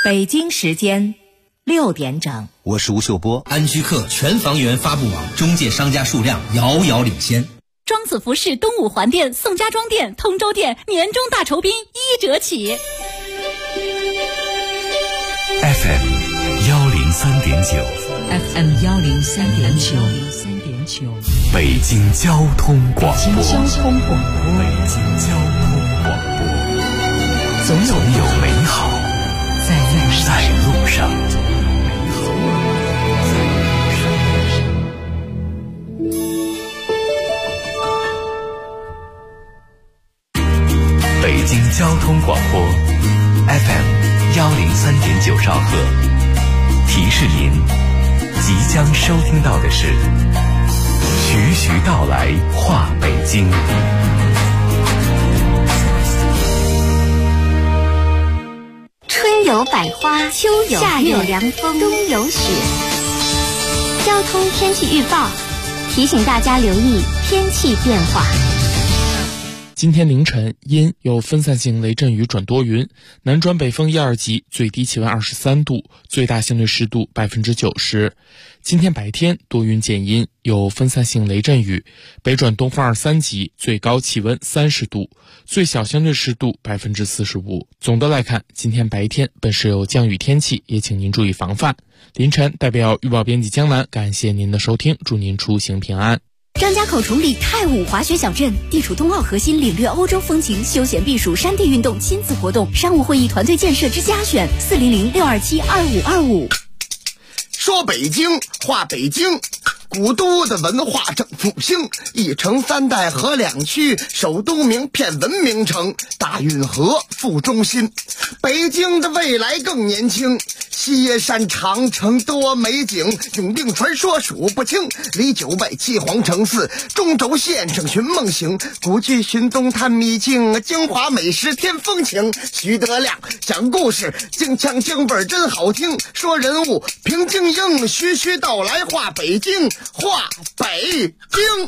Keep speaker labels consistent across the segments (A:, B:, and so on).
A: 北京时间6点整，
B: 我是吴秀波。
C: 安居客全房源发布网中介商家数量遥遥领先。
D: 庄子服饰东五环店、宋家庄店、通州店年终大酬宾1折起。
E: FM 103.9
F: FM 103.9
E: 北京交通广播。
F: 北京交通广播，总有美好在路上。
E: 北京交通广播 FM 103.9兆赫，提示您即将收听到的是徐徐道来话北京。
G: 春有百花，秋有夏有凉风，冬有雪。交通天气预报提醒大家留意天气变化。
H: 今天凌晨阴，有分散性雷阵雨转多云，南转北风1、2级，最低气温23度，最大相对湿度90%。今天白天多云见阴，有分散性雷阵雨，北转东风2、3级，最高气温30度，最小相对湿度45%。总的来看，今天白天本是有降雨天气，也请您注意防范。凌晨代表预报编辑江南，感谢您的收听，祝您出行平安。
D: 张家口崇礼太武滑雪小镇，地处冬奥核心，领略欧洲风情，休闲避暑，山地运动，亲子活动，商务会议，团队建设之佳选，400-627-2525。
I: 说北京话北京，古都的文化正复兴，一城3代合2区，首都名片文明城，大运河副中心，北京的未来更年轻。西山长城多美景，永定传说数不清，离9外7皇城4，中轴线上寻梦行，古剧寻东探秘境，京华美食添风情。徐德亮讲故事，京腔京味真好听，说人物平静英，徐徐道来话北京，话北京。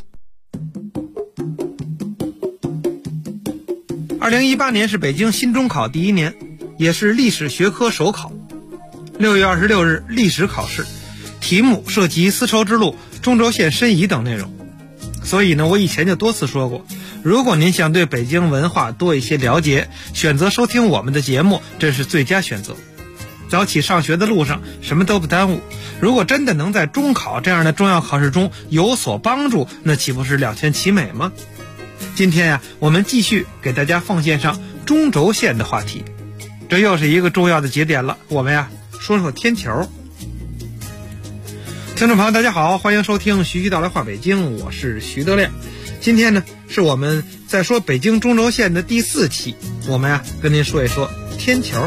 J: 2018年是北京新中考第1年，也是历史学科首考。6月26日历史考试，题目涉及丝绸之路、中轴线申遗等内容。所以呢，我以前就多次说过，如果您想对北京文化多一些了解，选择收听我们的节目，这是最佳选择。早起上学的路上什么都不耽误，如果真的能在中考这样的重要考试中有所帮助，那岂不是两全其美吗？今天呀，我们继续给大家奉献上中轴线的话题，这又是一个重要的节点了。我们呀说说天桥。听众朋友大家好，欢迎收听徐徐道来话北京，我是徐德亮。今天呢是我们在说北京中轴线的第4期，我们呀跟您说一说天桥。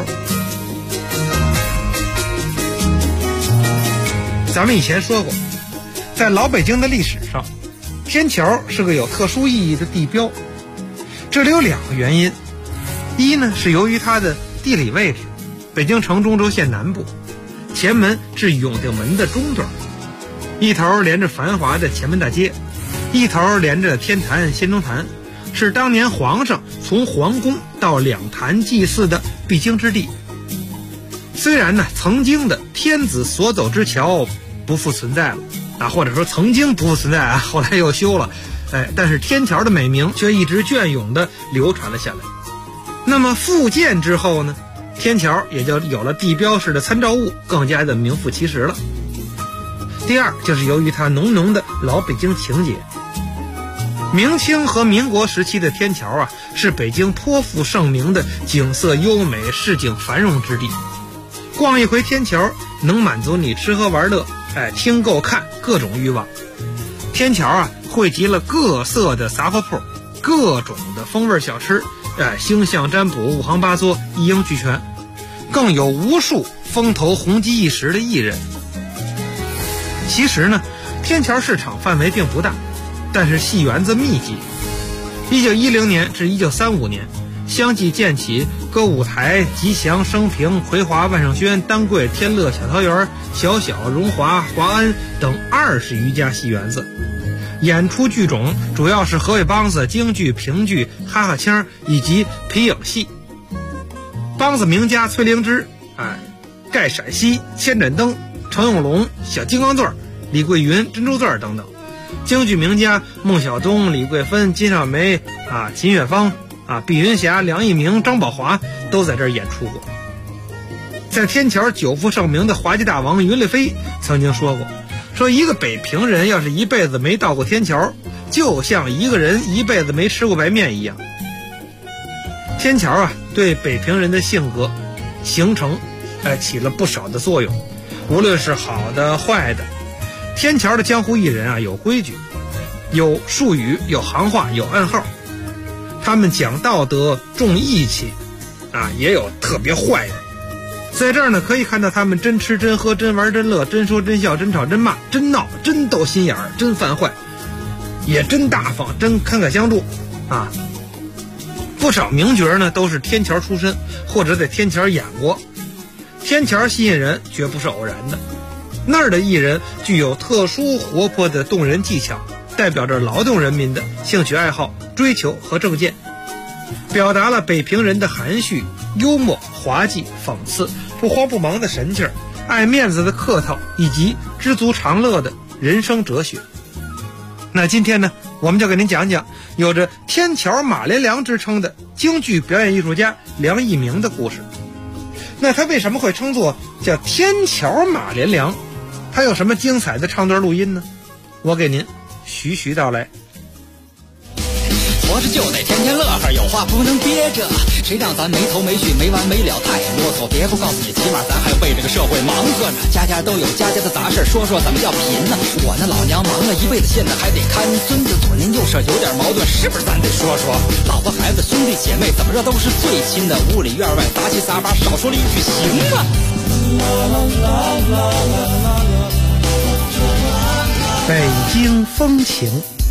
J: 咱们以前说过，在老北京的历史上，天桥是个有特殊意义的地标。这里有2个原因，一呢是由于它的地理位置，北京城中轴线南部，前门至永定门的中段，一头连着繁华的前门大街，一头连着天坛、先中坛，是当年皇上从皇宫到两坛祭祀的必经之地。虽然呢，曾经的天子所走之桥不复存在了啊，或者说曾经不复存在啊，后来又修了，但是天桥的美名却一直隽永地流传了下来。那么复建之后呢，天桥也就有了地标式的参照物，更加的名副其实了。第二，就是由于它浓浓的老北京情节。明清和民国时期的天桥啊，是北京颇负盛名的景色优美、市井繁荣之地。逛一回天桥，能满足你吃喝玩乐、听购看各种欲望。天桥啊，汇集了各色的杂货铺，各种的风味小吃，星象占卜、五行八作一应俱全，更有无数风头红极一时的艺人。其实呢，天桥市场范围并不大，但是戏园子密集。1910年至1935年，相继建起歌舞台、吉祥、升平、葵华、万盛轩、丹桂、天乐、小桃园、小小、荣华、华安等20余家戏园子。演出剧种主要是河北梆子、京剧、评剧、哈哈腔以及皮影戏。梆子名家崔灵芝盖陕西、千盏灯、程永龙、小金刚钻、李桂云、珍珠钻等等。京剧名家孟小冬、李桂芬、金少梅秦月芳毕云霞、梁一鸣、张宝华都在这儿演出过。在天桥久负盛名的滑稽大王云丽飞曾经说过，说一个北平人要是一辈子没到过天桥，就像一个人一辈子没吃过白面一样。天桥对北平人的性格形成起了不少的作用，无论是好的坏的。天桥的江湖艺人有规矩，有术语，有行话，有暗号。他们讲道德，重义气也有特别坏的。在这儿呢，可以看到他们真吃真喝，真玩真乐，真说真笑，真吵真骂，真闹，真斗心眼儿，真犯坏，也真大方，真慷慨相助不少名角呢都是天桥出身，或者在天桥演过。天桥吸引人绝不是偶然的，那儿的艺人具有特殊活泼的动人技巧，代表着劳动人民的兴趣爱好、追求和政见，表达了北平人的含蓄、幽默、滑稽、讽刺、不慌不忙的神气儿，爱面子的客套，以及知足常乐的人生哲学。那今天呢，我们就给您讲讲有着天桥马连良之称的京剧表演艺术家梁一鸣的故事。那他为什么会称作叫天桥马连良？他有什么精彩的唱段录音呢？我给您徐徐道来。
B: 活着就得天天乐呵，有话不能憋着，谁让咱没头没绪没完没了太啰嗦。别不告诉你，起码咱还为这个社会忙活着，家家都有家家的杂事，说说怎么叫贫呢？我那老娘忙了一辈子，现在还得看孙子，左邻右舍有点矛盾，是不是咱得说说？老婆孩子兄弟姐妹怎么着都是最亲的，屋里院外杂七杂八，少说了一句行吗？
J: 北京风情。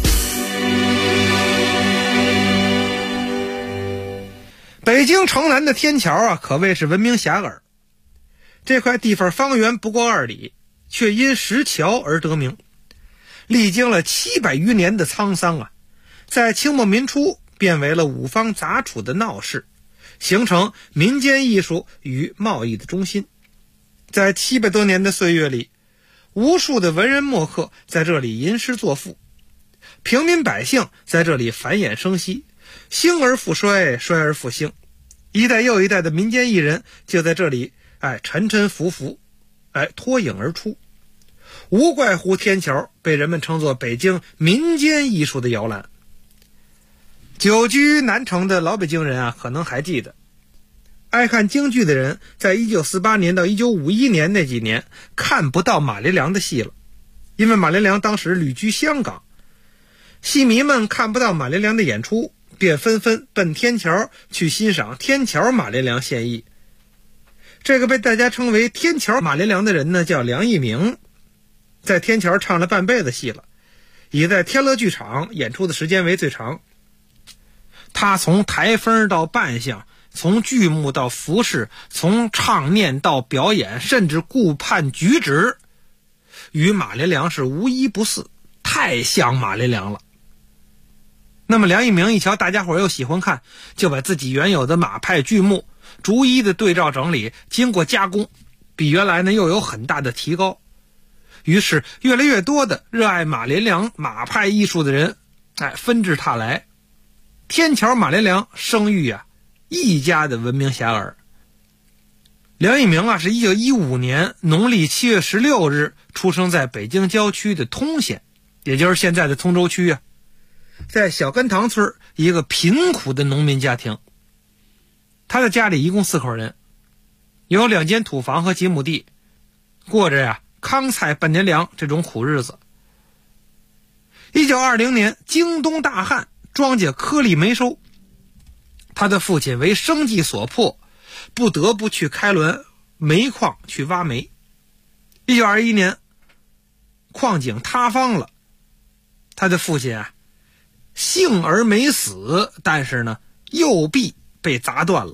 J: 北京城南的天桥可谓是闻名遐迩。这块地方方圆不过2里，却因石桥而得名。历经了700余年的沧桑在清末民初变为了五方杂处的闹市，形成民间艺术与贸易的中心。在700多年的岁月里，无数的文人墨客在这里吟诗作赋，平民百姓在这里繁衍生息，兴而复衰，衰而复兴。一代又一代的民间艺人就在这里沉沉浮浮脱颖而出，无怪乎天桥被人们称作北京民间艺术的摇篮。久居南城的老北京人可能还记得，爱看京剧的人在1948年到1951年那几年看不到马连良的戏了，因为马连良当时旅居香港，戏迷们看不到马连良的演出，便纷纷奔天桥去欣赏天桥马连良现役。这个被大家称为天桥马连良的人呢，叫梁一鸣，在天桥唱了半辈子戏了，以在天乐剧场演出的时间为最长。他从台风到扮相，从剧目到服饰，从唱念到表演，甚至顾盼举止，与马连良是无一不似，太像马连良了。那么梁一鸣一瞧大家伙又喜欢看，就把自己原有的马派剧目逐一的对照整理，经过加工，比原来呢又有很大的提高。于是越来越多的热爱马连良马派艺术的人纷至沓来，天桥马连良声誉一家的闻名遐迩。梁一鸣是1915年农历7月16日出生在北京郊区的通县，也就是现在的通州区在小根塘村一个贫苦的农民家庭。他的家里一共4口人，有2间土房和几亩地，过着糠菜半年粮这种苦日子。1920年京东大旱，庄稼颗粒没收，他的父亲为生计所迫，不得不去开滦煤矿去挖煤。1921年矿井塌方了，他的父亲幸而没死，但是呢右臂被砸断了。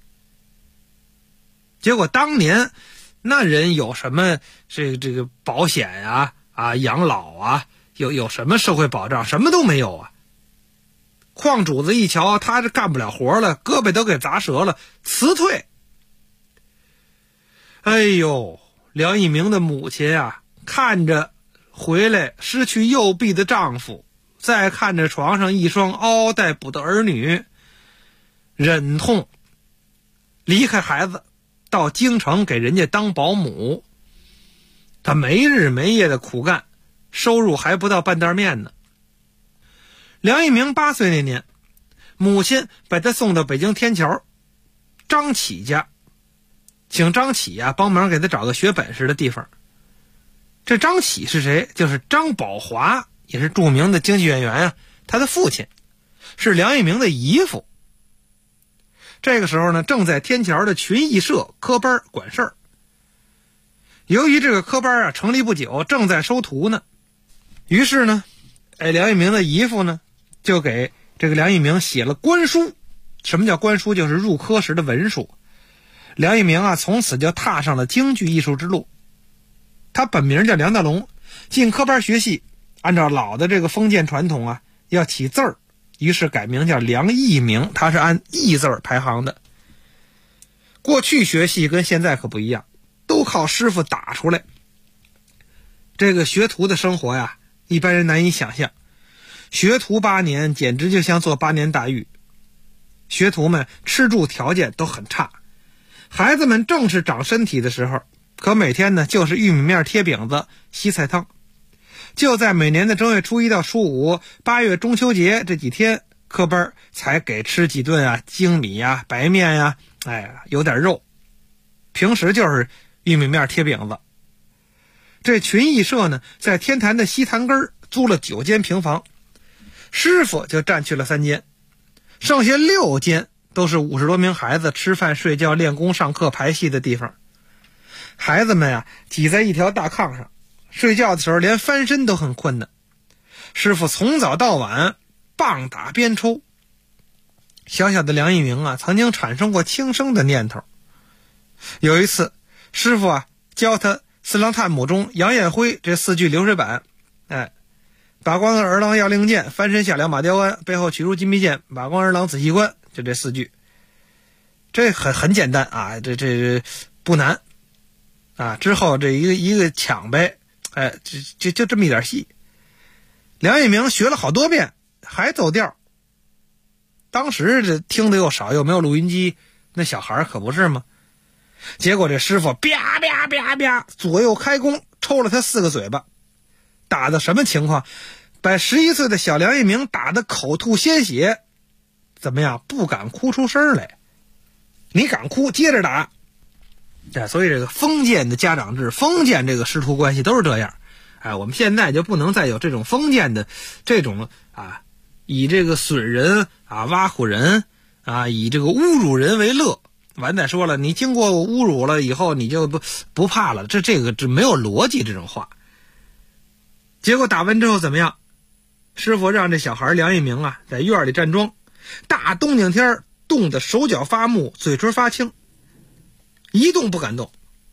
J: 结果当年那人有什么这个保险养老有什么社会保障？什么都没有矿主子一瞧他这干不了活了，胳膊都给砸折了，辞退。 哎呦，梁一鸣的母亲啊，看着回来失去右臂的丈夫，再看着床上一双嗷嗷待哺的儿女，忍痛离开孩子，到京城给人家当保姆。他没日没夜的苦干，收入还不到半袋面呢。梁一鸣8岁那年，母亲把他送到北京天桥张启家，请张启啊帮忙给他找个学本事的地方。这张启是谁？就是张宝华，也是著名的京剧演员啊，他的父亲是梁一鸣的姨父。这个时候呢，正在天桥的群艺社科班管事儿。由于这个科班啊成立不久，正在收徒呢，于是呢，梁一鸣的姨父呢就给这个梁一鸣写了官书。什么叫官书？就是入科时的文书。梁一鸣啊从此就踏上了京剧艺术之路。他本名叫梁大龙，进科班学戏，按照老的这个封建传统啊要起字儿，于是改名叫梁一鸣，他是按义字排行的。过去学戏跟现在可不一样，都靠师傅打出来。这个学徒的生活呀，一般人难以想象。学徒8年简直就像做8年大狱。学徒们吃住条件都很差，孩子们正是长身体的时候，可每天呢就是玉米面贴饼子稀菜汤。就在每年的正月初1到初5、8月中秋节这几天，科班才给吃几顿啊精米啊白面呀，有点肉。平时就是玉米面贴饼子。这群艺社呢在天坛的西坛根租了9间平房，师傅就占去了3间，剩下6间都是50多名孩子吃饭睡觉练功上课排戏的地方。孩子们啊挤在一条大炕上，睡觉的时候连翻身都很困难。师傅从早到晚棒打鞭抽。小小的梁一鸣啊曾经产生过轻生的念头。有一次师傅啊教他四郎探母中杨艳辉这4句流水板，把关儿郎要令箭，翻身下了马雕鞍，背后取出金臂剑，把关儿郎仔细观，就这4句。这很简单啊，这不难啊。之后这一个抢呗，就这么一点戏。梁一鸣学了好多遍还走调。当时这听得又少，又没有录音机，那小孩可不是吗？结果这师傅啪啪啪啪左右开弓，抽了他4个嘴巴。打的什么情况？把11岁的小梁一鸣打得口吐鲜血，怎么样？不敢哭出声来。你敢哭，接着打。所以这个封建的家长制，封建这个师徒关系都是这样。我们现在就不能再有这种封建的这种以这个损人挖苦人以这个侮辱人为乐。完再说了，你经过侮辱了以后，你就不怕了，这没有逻辑这种话。结果打完之后怎么样？师傅让这小孩梁一鸣在院里站桩，大冬景天冻得手脚发木，嘴唇发青，一动不敢动。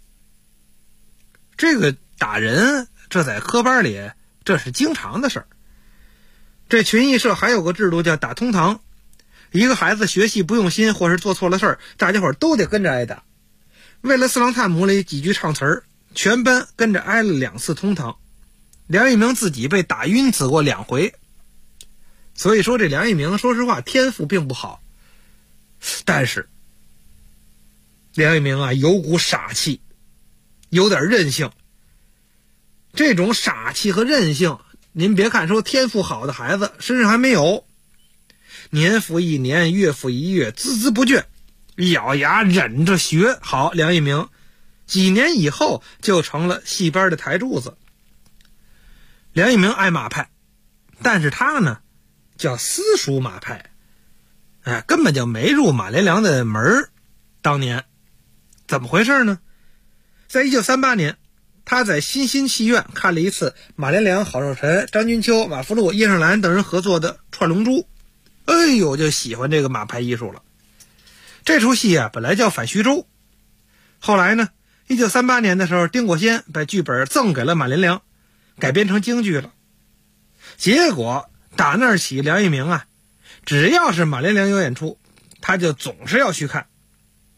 J: 这个打人，这在科班里这是经常的事儿。这群艺社还有个制度叫打通堂，一个孩子学习不用心或是做错了事儿，大家伙都得跟着挨打。为了四郎探母里几句唱词儿，全班跟着挨了2次通堂。梁一鸣自己被打晕死过2回。所以说这梁一鸣说实话天赋并不好，但是梁一鸣有股傻气，有点任性。这种傻气和任性，您别看说天赋好的孩子身上还没有，年复一年，月复一月，孜孜不倦，咬牙忍着学。好，梁一鸣几年以后就成了戏班的台柱子。梁一鸣爱马派，但是他呢叫私塾马派，根本就没入马连良的门。当年怎么回事呢？在1938年，他在新兴戏院看了一次马连良、郝寿臣、张君秋、马福禄、叶盛兰等人合作的《串龙珠》，就喜欢这个马派艺术了。这出戏本来叫反徐州，后来呢1938年的时候，丁国先把剧本赠给了马连良，改编成京剧了。结果打那儿起，梁一鸣只要是马连良有演出，他就总是要去看。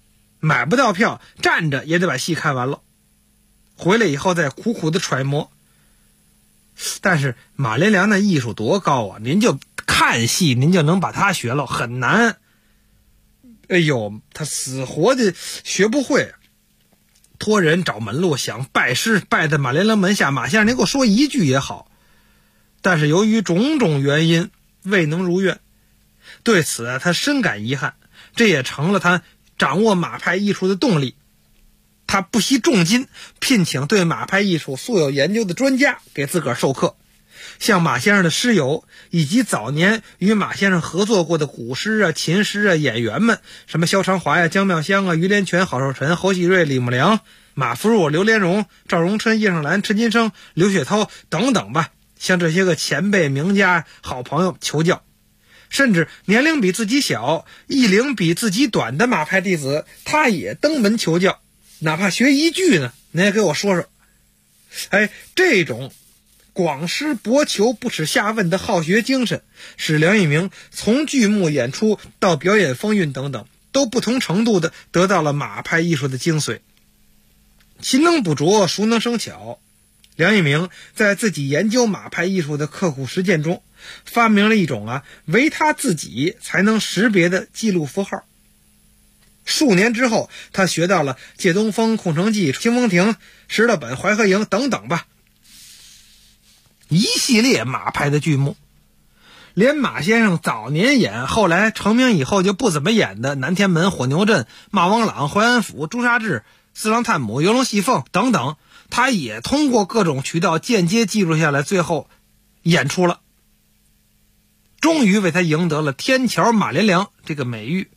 J: 买不到票，站着也得把戏看完了。回来以后再苦苦的揣摩。但是马连良的艺术多高啊，您就看戏您就能把它学了，很难。哎呦，他死活的学不会，托人找门路，想拜师拜在马连良门下，马先生您给我说一句也好。但是由于种种原因未能如愿，对此他深感遗憾，这也成了他掌握马派艺术的动力。他不惜重金聘请对马派艺术素有研究的专家给自个儿授课，像马先生的师友以及早年与马先生合作过的鼓师啊、琴师啊、演员们，什么萧长华呀、姜妙香啊、于连泉、郝寿臣、侯喜瑞、李木良、马福禄、刘连荣、赵荣琛、叶盛兰、陈金生、刘雪涛等等吧，向这些个前辈名家好朋友求教。甚至年龄比自己小、艺龄比自己短的马派弟子，他也登门求教，哪怕学一句呢，您也给我说说。这种广施博求、不耻下问的好学精神，使梁以明从剧目演出到表演风韵等等，都不同程度的得到了马派艺术的精髓。勤能补拙，熟能生巧。梁以明在自己研究马派艺术的刻苦实践中，发明了一种唯他自己才能识别的记录符号。数年之后，他学到了借东风、空城计、清风亭、石勒本、淮河营等等吧，一系列马派的剧目。连马先生早年演，后来成名以后就不怎么演的南天门、火牛阵、马王朗、淮安府、朱砂痣、四郎探母、游龙戏凤等等，他也通过各种渠道间接记录下来，最后演出了，终于为他赢得了天桥马连良这个美誉。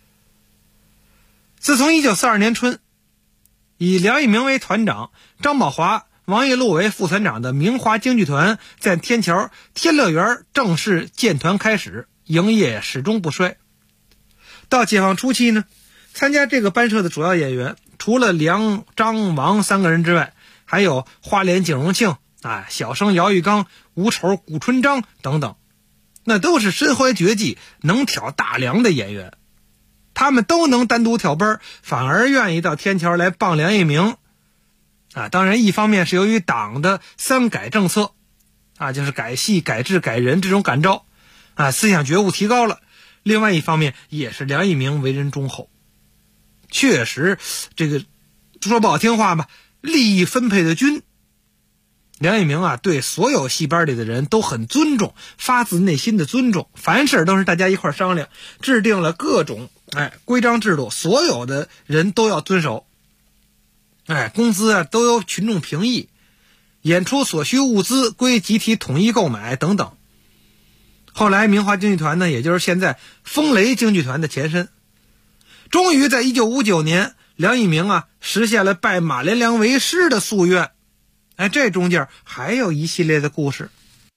J: 自从1942年春，以梁以明为团长，张宝华、王业禄为副团长的明华京剧团在天桥天乐园正式建团开始，营业始终不衰。到解放初期呢，参加这个班社的主要演员除了梁、张、王三个人之外，还有花脸景荣庆、小生姚玉刚、吴丑古春章等等，那都是身怀绝技、能挑大梁的演员。他们都能单独挑班，反而愿意到天桥来傍梁以明。当然一方面是由于党的三改政策，就是改戏、改制、改人这种感召，思想觉悟提高了。另外一方面也是梁以明为人忠厚。确实，这个说不好听话吧，利益分配的均。梁以明对所有戏班里的人都很尊重，发自内心的尊重，凡事都是大家一块商量，制定了各种规章制度，所有的人都要遵守。工资都由群众评议，演出所需物资归集体统一购买等等。后来明华京剧团呢，也就是现在风雷京剧团的前身，终于在1959年，梁以明实现了拜马连良为师的夙愿。这中间还有一系列的故事。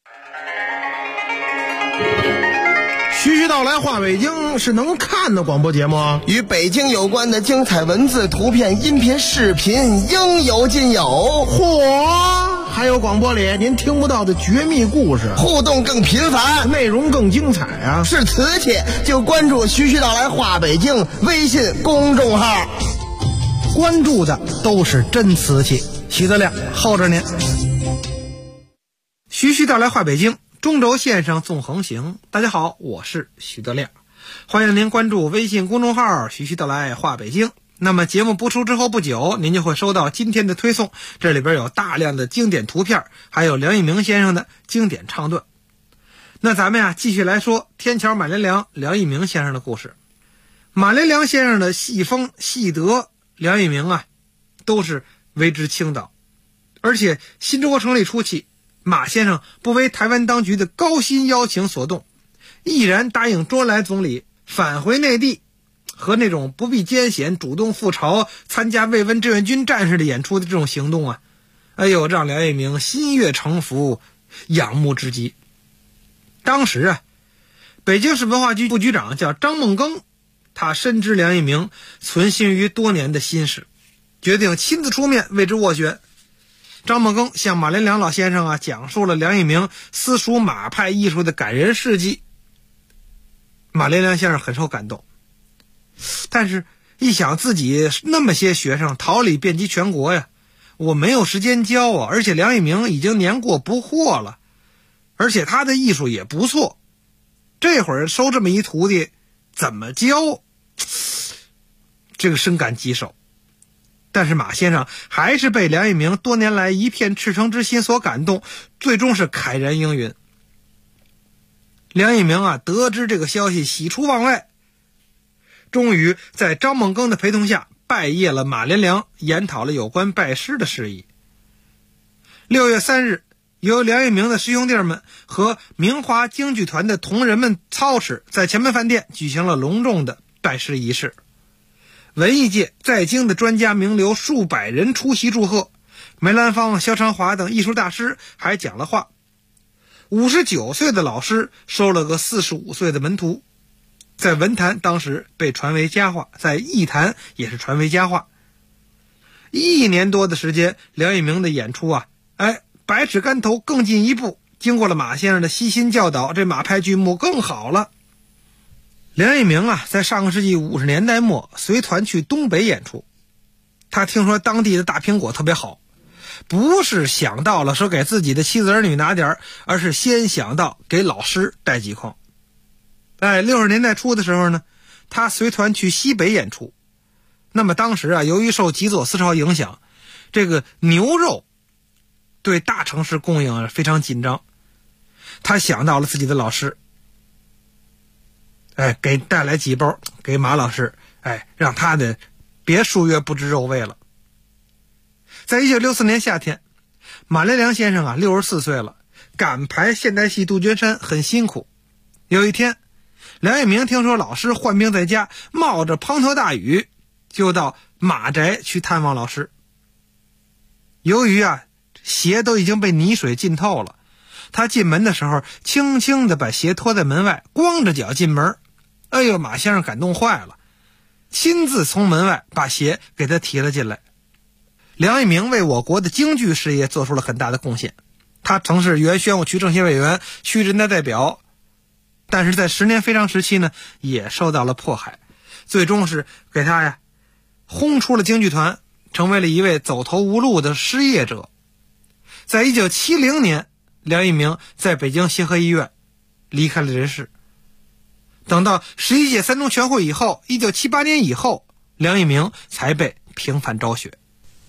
K: 徐徐道来话北京是能看的广播节目，
I: 与北京有关的精彩文字、图片、音频、视频应有尽有。
K: 嚯！还有广播里您听不到的绝密故事，
I: 互动更频繁，
K: 内容更精彩啊！
I: 是瓷器就关注徐徐道来话北京微信公众号，
J: 关注的都是真瓷器。徐德亮候着您。徐徐道来话北京，中轴线上纵横行。大家好，我是徐德亮，欢迎您关注微信公众号徐徐道来话北京。那么节目播出之后不久，您就会收到今天的推送，这里边有大量的经典图片，还有梁以明先生的经典唱段。那咱们继续来说天桥马连良梁以明先生的故事。马连良先生的戏风戏德，梁以明都是为之倾倒。而且新中国成立初期，马先生不为台湾当局的高薪邀请所动，毅然答应周恩来总理返回内地，和那种不避艰险主动赴朝参加慰问志愿军战士的演出的这种行动让梁以明心悦诚服，仰慕之极。当时北京市文化局副局长叫张梦庚，他深知梁以明存心于多年的心事，决定亲自出面为之斡旋。张梦庚向马连良老先生讲述了梁以明私塾马派艺术的感人事迹。马连良先生很受感动，但是一想自己那么些学生，桃李遍及全国呀，我没有时间教啊，而且梁一鸣已经年过不惑了，而且他的艺术也不错，这会儿收这么一徒弟怎么教，这个深感棘手。但是马先生还是被梁一鸣多年来一片赤诚之心所感动，最终是慨然应允。梁一鸣啊，得知这个消息喜出望外，终于在张梦庚的陪同下拜谒了马连良，研讨了有关拜师的事宜。6月3日，由梁一鸣的师兄弟们和明华京剧团的同仁们操持，在前门饭店举行了隆重的拜师仪式。文艺界在京的专家名流数百人出席祝贺，梅兰芳、萧长华等艺术大师还讲了话。59岁的老师收了个45岁的门徒，在文坛当时被传为佳话，在艺坛也是传为佳话。1年多的时间，梁一鸣的演出啊，百尺竿头更进一步，经过了马先生的悉心教导，这马派剧目更好了。梁一鸣啊，在上个世纪50年代末随团去东北演出，他听说当地的大苹果特别好，不是想到了说给自己的妻子儿女拿点，而是先想到给老师带几筐。60年代初的时候呢，他随团去西北演出。那么当时啊，由于受极左思潮影响，这个牛肉对大城市供应非常紧张。他想到了自己的老师，给带来几包给马老师，让他的别数月不知肉味了。在1964年夏天，马连良先生啊64岁了，赶排现代戏杜鹃山很辛苦。有一天，梁一鸣听说老师患病在家，冒着滂沱大雨就到马宅去探望老师。由于啊鞋都已经被泥水浸透了，他进门的时候轻轻地把鞋脱在门外，光着脚进门。马先生感动坏了，亲自从门外把鞋给他提了进来。梁一鸣为我国的京剧事业做出了很大的贡献，他曾是原宣武区政协委员、区人大代表，但是在10年非常时期呢，也受到了迫害，最终是给他轰出了京剧团，成为了一位走投无路的失业者。在1970年，梁一鸣在北京协和医院离开了人世。等到11届三中全会以后，1978年以后，梁一鸣才被平反昭雪。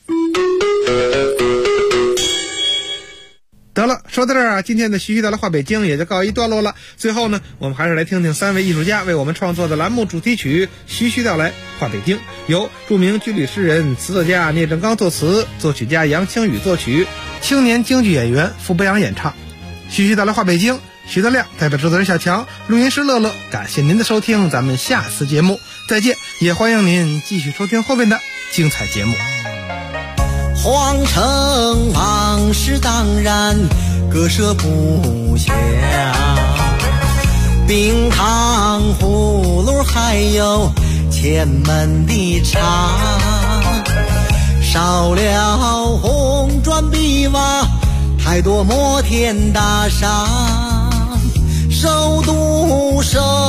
J: 得了，说到这儿啊，今天的徐徐道来话北京也就告一段落了。最后呢，我们还是来听听3位艺术家为我们创作的栏目主题曲《徐徐道来话北京》，由著名军旅诗人、词作家聂政刚作词，作曲家杨清宇作曲，青年京剧演员傅北阳演唱。徐徐道来话北京，徐德亮代表制作人小强，录音师乐乐，感谢您的收听，咱们下次节目再见，也欢迎您继续收听后面的精彩节目。
B: 皇城往事当然割舍不下，冰糖葫芦还有前门的茶，少了红砖碧瓦，太多摩天大厦，首都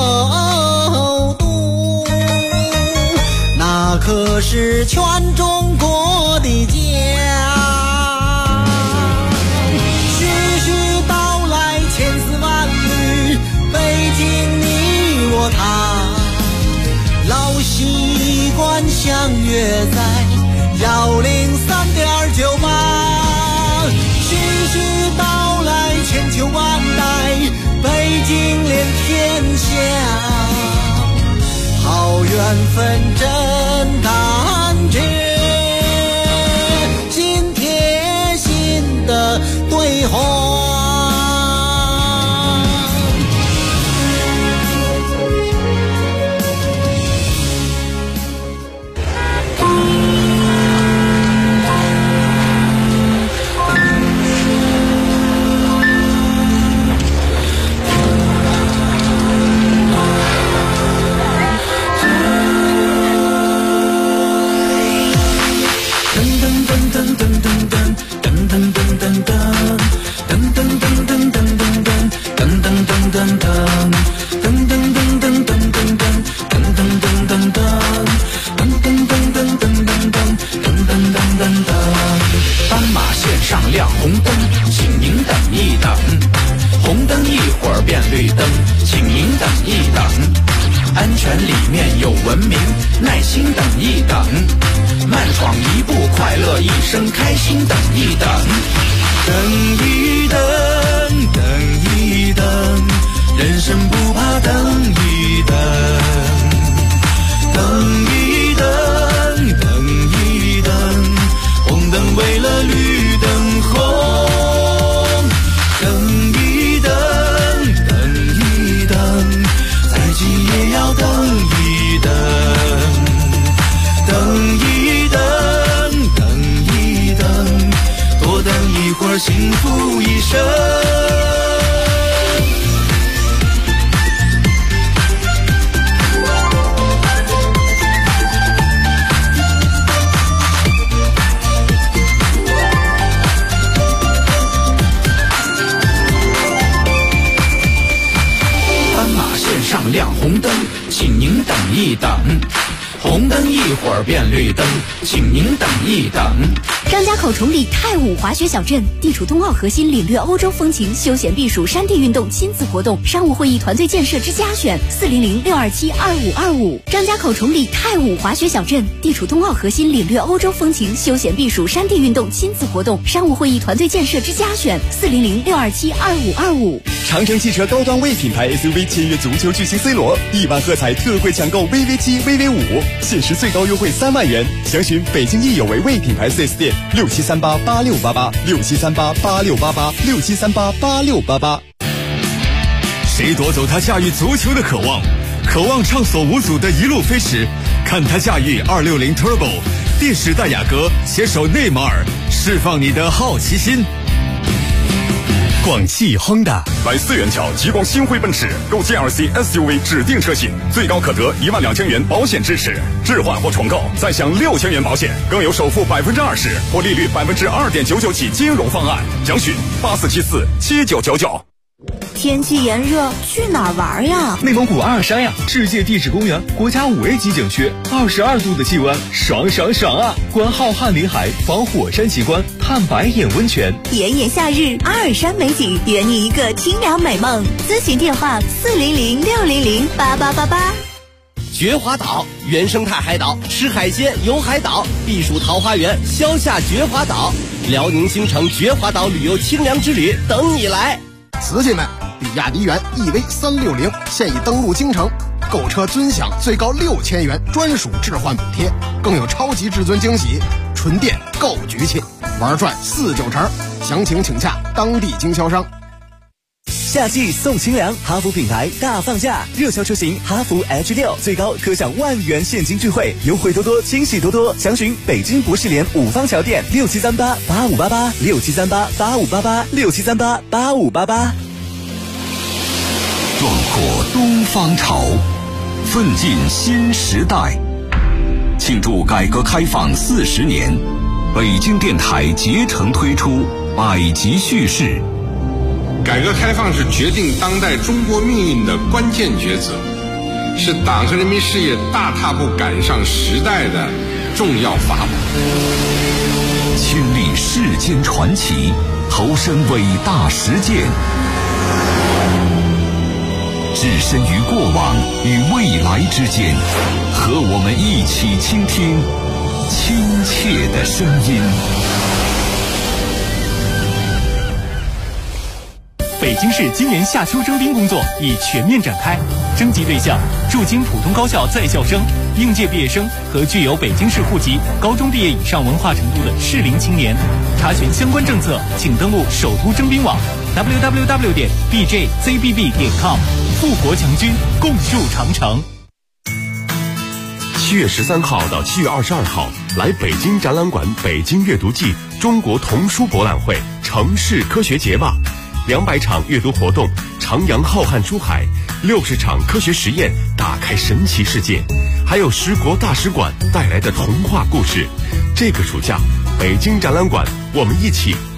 B: 那可是全中国的家。徐徐道来千丝万缕，北京你我他，老习惯相约在103.98。徐徐道来千秋万代，北京连天下，好缘分真感觉，心贴心的对话。 全里面有文明，耐心等一等，慢闯一步，快乐一生，开心等一等，等一等，等一等，人生不怕等一等，等一等，等一等，红灯为了绿灯红，等一等，等一等，再急也要等一等，等一等，等一等，多等一会儿幸福一生。上亮红灯，请您等一等，红灯一会儿变绿灯，请您等一等。
D: 张家口崇礼太武滑雪小镇地处冬奥核心，领略欧洲风情，休闲避暑山地运动亲子活动，商务会议团队建设之家选400-627-2525。张家口崇礼太武滑雪小镇地处冬奥核心，领略欧洲风情，休闲避暑山地运动亲子活动，商务会议团队建设之家选400-627-2525。
L: 长城汽车高端 V 品牌 SUV 签约足球巨星 C 罗，1万喝彩特惠抢购 VV7、VV5，限时最高优惠3万元。详询北京益有为 V 品牌 4S 店67388688，67388688，67388688。
M: 谁夺走他驾驭足球的渴望？渴望畅所无阻的一路飞驰，看他驾驭260 Turbo， 电时代雅阁携手内马尔，释放你的好奇心。广汽亨达
N: 来4元桥极光星辉奔驰，购 GLC SUV 指定车型，最高可得12000元保险支持，置换或重购再享6000元保险，更有首付20%或利率2.99%起金融方案。详询84747999。
A: 天气炎热，去哪儿玩呀？
O: 内蒙古阿尔山呀，世界地质公园，国家5A 级景区，22度的气温，爽爽爽啊！观浩瀚林海，访火山奇观，探白眼温泉。
A: 炎炎夏日，阿尔山美景，圆你一个清凉美梦。咨询电话400-600-8888。
P: 绝华岛，原生态海岛，吃海鲜，游海岛，避暑桃花源，消夏绝华岛，辽宁新城绝华岛旅游清凉之旅等你来。
I: 瓷器们，比亚迪元 EV360现已登陆京城，购车尊享最高6000元专属置换补贴，更有超级至尊惊喜，纯电够局气，玩转4-9成。详情请洽当地经销商。
Q: 夏季送清凉，哈弗品牌大放价，热销车型哈弗 H6 最高可享10000元现金钜惠，优惠多多，惊喜多多。详询北京博士联5方桥店67388588，67388588，67388588。
E: 壮阔东方潮，奋进新时代。庆祝改革开放40年，北京电台竭诚推出百集叙事。
R: 改革开放是决定当代中国命运的关键抉择，是党和人民事业大踏步赶上时代的重要法宝。
E: 亲历世间传奇，投身伟大实践，置身于过往与未来之间，和我们一起倾听亲切的声音。
S: 北京市今年夏秋征兵工作已全面展开，征集对象驻京普通高校在校生、应届毕业生和具有北京市户籍、高中毕业以上文化程度的适龄青年。查询相关政策，请登录首都征兵网 www.bjzbb.com。富国强军，共筑长城。
T: 7月13号到7月22号，来北京展览馆北京阅读季中国童书博览会城市科学节吧，200场阅读活动，徜徉浩瀚书海，60场科学实验，打开神奇世界，还有10国大使馆带来的童话故事。这个暑假，北京展览馆，我们一起